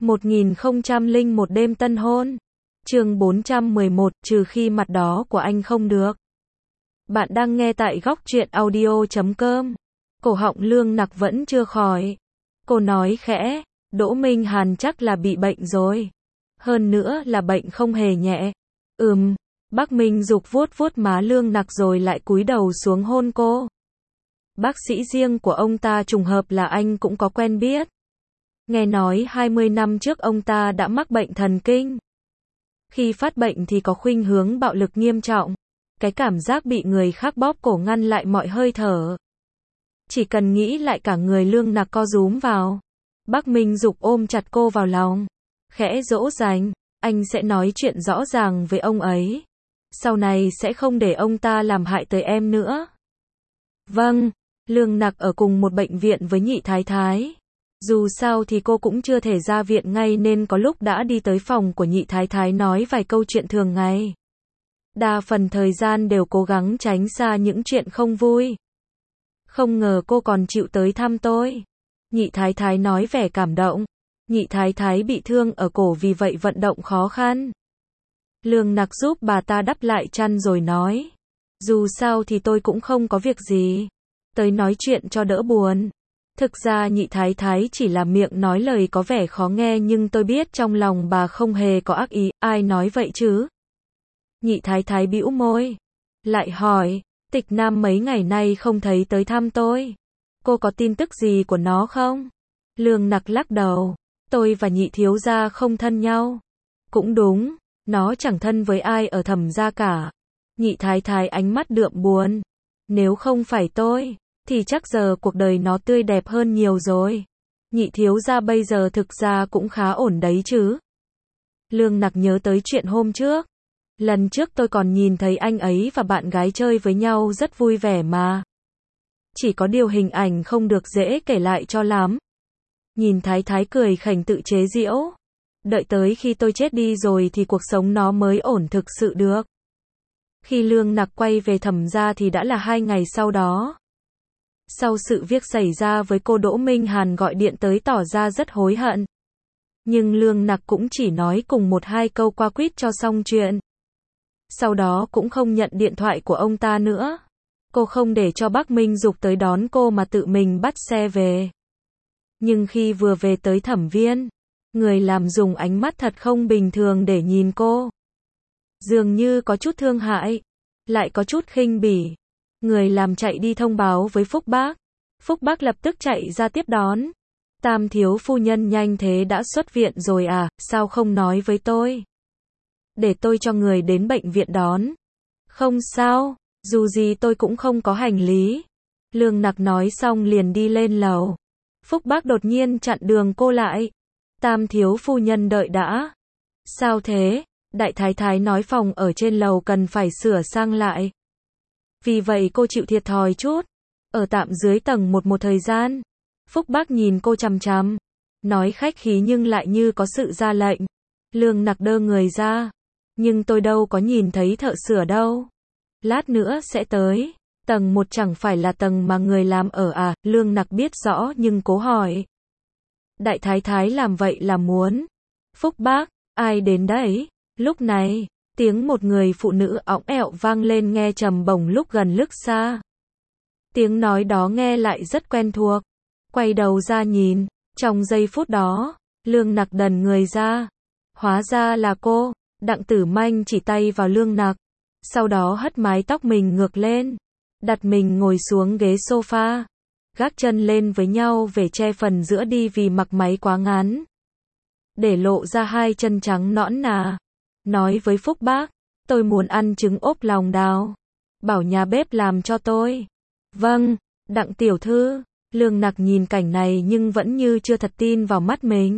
1001 đêm tân hôn. Chương 411, trừ khi mặt đó của anh không được. Bạn đang nghe tại góc truyện audio.com. Cổ họng Lương Nặc vẫn chưa khỏi. Cô nói khẽ, Đỗ Minh Hàn chắc là bị bệnh rồi. Hơn nữa là bệnh không hề nhẹ. Bác Minh Dục vuốt vuốt má Lương Nặc rồi lại cúi đầu xuống hôn cô. Bác sĩ riêng của ông ta trùng hợp là anh cũng có quen biết. Nghe nói 20 năm trước ông ta đã mắc bệnh thần kinh. Khi phát bệnh thì có khuynh hướng bạo lực nghiêm trọng. Cái cảm giác bị người khác bóp cổ ngăn lại mọi hơi thở. Chỉ cần nghĩ lại cả người Lương Nặc co rúm vào. Bác Minh Dục ôm chặt cô vào lòng. Khẽ dỗ dành, anh sẽ nói chuyện rõ ràng với ông ấy. Sau này sẽ không để ông ta làm hại tới em nữa. Vâng, Lương Nặc ở cùng một bệnh viện với Nhị Thái Thái. Dù sao thì cô cũng chưa thể ra viện ngay nên có lúc đã đi tới phòng của Nhị Thái Thái nói vài câu chuyện thường ngày. Đa phần thời gian đều cố gắng tránh xa những chuyện không vui. Không ngờ cô còn chịu tới thăm tôi. Nhị Thái Thái nói vẻ cảm động. Nhị Thái Thái bị thương ở cổ vì vậy vận động khó khăn. Lương Nặc giúp bà ta đắp lại chăn rồi nói. Dù sao thì tôi cũng không có việc gì. Tới nói chuyện cho đỡ buồn. Thực ra Nhị Thái Thái chỉ là miệng nói lời có vẻ khó nghe nhưng tôi biết trong lòng bà không hề có ác ý, ai nói vậy chứ? Nhị Thái Thái bĩu môi. Lại hỏi, Tịch Nam mấy ngày nay không thấy tới thăm tôi. Cô có tin tức gì của nó không? Lương Nặc lắc đầu. Tôi và Nhị thiếu gia không thân nhau. Cũng đúng, nó chẳng thân với ai ở Thẩm gia cả. Nhị Thái Thái ánh mắt đượm buồn. Nếu không phải tôi, thì chắc giờ cuộc đời nó tươi đẹp hơn nhiều rồi. Nhị thiếu gia bây giờ thực ra cũng khá ổn đấy chứ. Lương Nặc nhớ tới chuyện hôm trước. Lần trước tôi còn nhìn thấy anh ấy và bạn gái chơi với nhau rất vui vẻ mà. Chỉ có điều hình ảnh không được dễ kể lại cho lắm. Nhìn Thái Thái cười khành tự chế giễu. Đợi tới khi tôi chết đi rồi thì cuộc sống nó mới ổn thực sự được. Khi Lương Nặc quay về Thẩm gia thì đã là 2 ngày sau đó. Sau sự việc xảy ra với cô, Đỗ Minh Hàn gọi điện tới tỏ ra rất hối hận. Nhưng Lương Nặc cũng chỉ nói cùng 1-2 câu qua quýt cho xong chuyện. Sau đó cũng không nhận điện thoại của ông ta nữa. Cô không để cho bác Minh Dục tới đón cô mà tự mình bắt xe về. Nhưng khi vừa về tới Thẩm viên, người làm dùng ánh mắt thật không bình thường để nhìn cô. Dường như có chút thương hại, lại có chút khinh bỉ. Người làm chạy đi thông báo với Phúc Bác. Phúc Bác lập tức chạy ra tiếp đón. Tam thiếu phu nhân nhanh thế đã xuất viện rồi à, sao không nói với tôi? Để tôi cho người đến bệnh viện đón. Không sao, dù gì tôi cũng không có hành lý. Lương Nặc nói xong liền đi lên lầu. Phúc Bác đột nhiên chặn đường cô lại. Tam thiếu phu nhân đợi đã. Sao thế? Đại Thái Thái nói phòng ở trên lầu cần phải sửa sang lại. Vì vậy cô chịu thiệt thòi chút. Ở tạm dưới tầng một thời gian. Phúc Bác nhìn cô chằm chằm. Nói khách khí nhưng lại như có sự ra lệnh. Lương Nặc đơ người ra. Nhưng tôi đâu có nhìn thấy thợ sửa đâu. Lát nữa sẽ tới. Tầng 1 chẳng phải là tầng mà người làm ở à? Lương Nặc biết rõ nhưng cố hỏi. Đại Thái Thái làm vậy là muốn. Phúc Bác, ai đến đấy? Lúc này, tiếng một người phụ nữ õng ẹo vang lên nghe trầm bổng lúc gần lúc xa. Tiếng nói đó nghe lại rất quen thuộc. Quay đầu ra nhìn, trong giây phút đó, Lương Nặc đần người ra. Hóa ra là cô. Đặng Tử Manh chỉ tay vào Lương Nặc. Sau đó hất mái tóc mình ngược lên. Đặt mình ngồi xuống ghế sofa. Gác chân lên với nhau về che phần giữa đi vì mặc váy quá ngắn. Để lộ ra 2 chân trắng nõn nà. Nói với Phúc Bác, tôi muốn ăn trứng ốp lòng đào. Bảo nhà bếp làm cho tôi. Vâng, Đặng tiểu thư. Lương Nặc nhìn cảnh này nhưng vẫn như chưa thật tin vào mắt mình.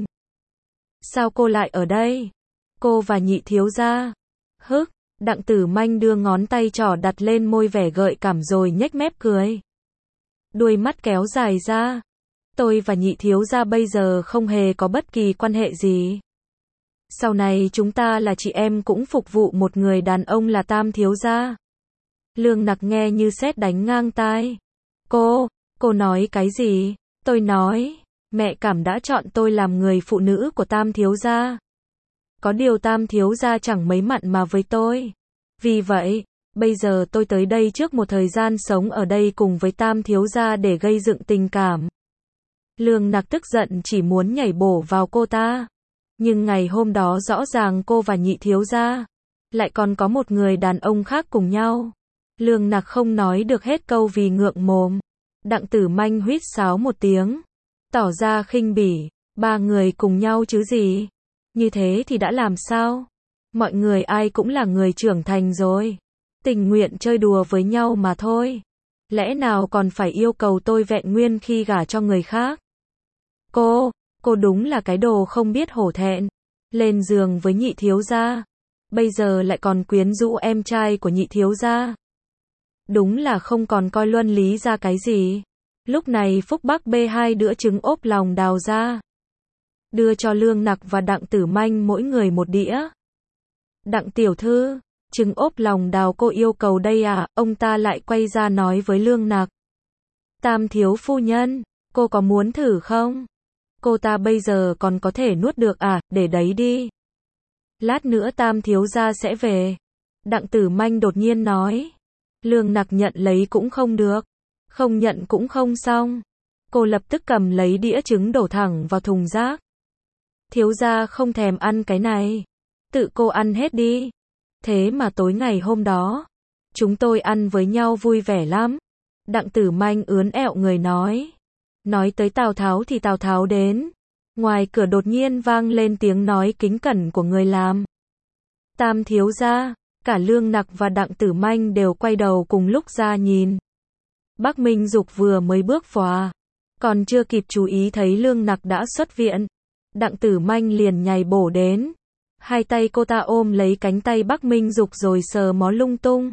Sao cô lại ở đây? Cô và Nhị thiếu gia. Đặng Tử Manh đưa ngón tay trỏ đặt lên môi vẻ gợi cảm rồi nhếch mép cười. Đuôi mắt kéo dài ra. Tôi và Nhị thiếu gia bây giờ không hề có bất kỳ quan hệ gì. Sau này chúng ta là chị em cũng phục vụ một người đàn ông là Tam thiếu gia. Lương Nặc nghe như sét đánh ngang tai. Cô nói cái gì? Tôi nói, Mẹ cảm đã chọn tôi làm người phụ nữ của Tam thiếu gia. Có điều Tam thiếu gia chẳng mấy mặn mà với tôi. Vì vậy, bây giờ tôi tới đây trước một thời gian sống ở đây cùng với Tam thiếu gia để gây dựng tình cảm. Lương Nặc tức giận chỉ muốn nhảy bổ vào cô ta. Nhưng ngày hôm đó rõ ràng cô và Nhị thiếu gia lại còn có một người đàn ông khác cùng nhau. Lương Nặc không nói được hết câu vì ngượng mồm. Đặng Tử Manh huýt sáo một tiếng, tỏ ra khinh bỉ, ba người cùng nhau chứ gì? Như thế thì đã làm sao? Mọi người ai cũng là người trưởng thành rồi, tình nguyện chơi đùa với nhau mà thôi. Lẽ nào còn phải yêu cầu tôi vẹn nguyên khi gả cho người khác? Cô đúng là cái đồ không biết hổ thẹn. Lên giường với Nhị thiếu gia, bây giờ lại còn quyến rũ em trai của Nhị thiếu gia. Đúng là không còn coi luân lý ra cái gì. Lúc này Phúc Bắc bê 2 đĩa trứng ốp lòng đào ra, đưa cho Lương Nặc và Đặng Tử Manh mỗi người một đĩa. Đặng tiểu thư, trứng ốp lòng đào cô yêu cầu đây à? Ông ta lại quay ra nói với Lương Nặc. Tam thiếu phu nhân, cô có muốn thử không? Cô ta bây giờ còn có thể nuốt được à? Để đấy đi. Lát nữa Tam thiếu gia sẽ về. Đặng Tử Manh đột nhiên nói. Lương Nặc nhận lấy cũng không được, không nhận cũng không xong. Cô lập tức cầm lấy đĩa trứng đổ thẳng vào thùng rác. Thiếu gia không thèm ăn cái này, tự cô ăn hết đi. Thế mà tối ngày hôm đó, chúng tôi ăn với nhau vui vẻ lắm. Đặng Tử Manh ướn ẹo người nói. Nói tới Tào Tháo thì Tào Tháo đến. Ngoài cửa đột nhiên vang lên tiếng nói kính cẩn của người làm. Tam thiếu gia. Cả Lương Nặc và Đặng Tử Manh đều quay đầu cùng lúc ra nhìn. Bắc Minh Dục vừa mới bước vào, còn chưa kịp chú ý thấy Lương Nặc đã xuất viện. Đặng Tử Manh liền nhảy bổ đến. Hai tay cô ta ôm lấy cánh tay Bắc Minh Dục rồi sờ mó lung tung.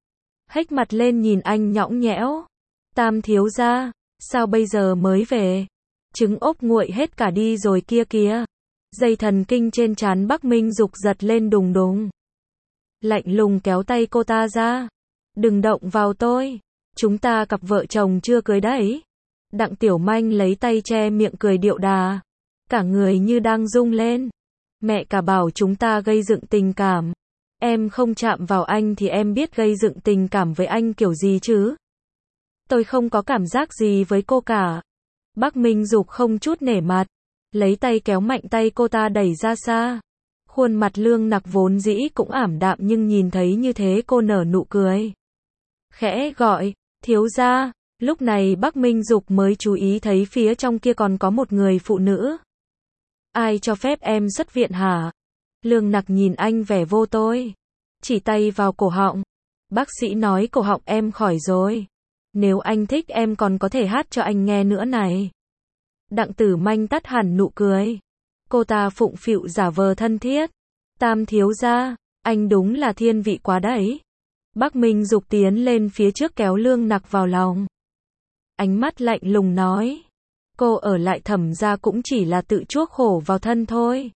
Hếch mặt lên nhìn anh nhõng nhẽo. Tam thiếu gia, sao bây giờ mới về? Trứng ốp nguội hết cả đi rồi kia kìa. Dây thần kinh trên trán Bắc Minh Dục giật lên đùng đùng. Lạnh lùng kéo tay cô ta ra. Đừng động vào tôi. Chúng ta cặp vợ chồng chưa cưới đấy. Đặng Tiểu Manh lấy tay che miệng cười điệu đà. Cả người như đang rung lên. Mẹ cả bảo chúng ta gây dựng tình cảm. Em không chạm vào anh thì em biết gây dựng tình cảm với anh kiểu gì chứ? Tôi không có cảm giác gì với cô cả. Bắc Minh Dục không chút nể mặt, lấy tay kéo mạnh tay cô ta đẩy ra xa. Khuôn mặt Lương Nặc vốn dĩ cũng ảm đạm nhưng nhìn thấy như thế cô nở nụ cười. Khẽ gọi, thiếu gia. Lúc này Bắc Minh Dục mới chú ý thấy phía trong kia còn có một người phụ nữ. Ai cho phép em xuất viện hả? Lương Nặc nhìn anh vẻ vô tôi. Chỉ tay vào cổ họng. Bác sĩ nói cổ họng em khỏi rồi. Nếu anh thích em còn có thể hát cho anh nghe nữa này. Đặng Tử Manh tắt hẳn nụ cười. Cô ta phụng phịu giả vờ thân thiết. Tam thiếu gia, anh đúng là thiên vị quá đấy. Bắc Minh Dục tiến lên phía trước kéo Lương Nặc vào lòng. Ánh mắt lạnh lùng nói. Cô ở lại Thẩm gia cũng chỉ là tự chuốc khổ vào thân thôi.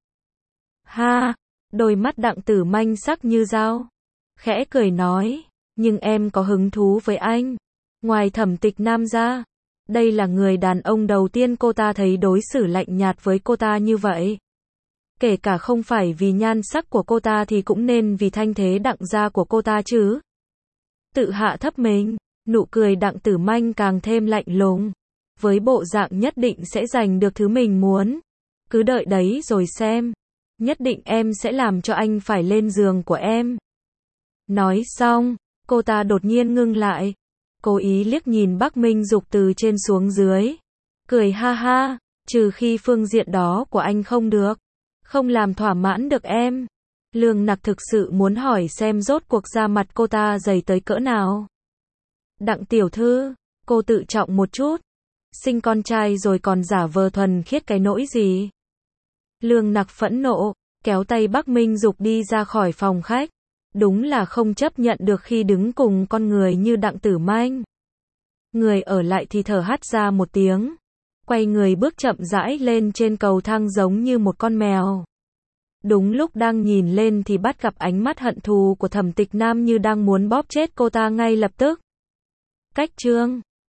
Ha, đôi mắt Đặng Tử Manh sắc như dao. Khẽ cười nói, nhưng em có hứng thú với anh. Ngoài Thẩm Tịch Nam ra, đây là người đàn ông đầu tiên cô ta thấy đối xử lạnh nhạt với cô ta như vậy. Kể cả không phải vì nhan sắc của cô ta thì cũng nên vì thanh thế Đặng gia của cô ta chứ. Tự hạ thấp mình, nụ cười Đặng Tử Manh càng thêm lạnh lùng. Với bộ dạng nhất định sẽ giành được thứ mình muốn. Cứ đợi đấy rồi xem. Nhất định em sẽ làm cho anh phải lên giường của em. Nói xong, cô ta đột nhiên ngưng lại. Cố ý liếc nhìn Bắc Minh Dục từ trên xuống dưới. Cười ha ha, trừ khi phương diện đó của anh không được. Không làm thỏa mãn được em. Lương Nặc thực sự muốn hỏi xem rốt cuộc da mặt cô ta dày tới cỡ nào. Đặng tiểu thư, cô tự trọng một chút. Sinh con trai rồi còn giả vờ thuần khiết cái nỗi gì? Lương Nặc phẫn nộ, kéo tay Bắc Minh Dục đi ra khỏi phòng khách. Đúng là không chấp nhận được khi đứng cùng con người như Đặng Tử Manh. Người ở lại thì thở hắt ra một tiếng. Quay người bước chậm rãi lên trên cầu thang giống như một con mèo. Đúng lúc đang nhìn lên thì bắt gặp ánh mắt hận thù của Thẩm Tịch Nam như đang muốn bóp chết cô ta ngay lập tức. Cách chương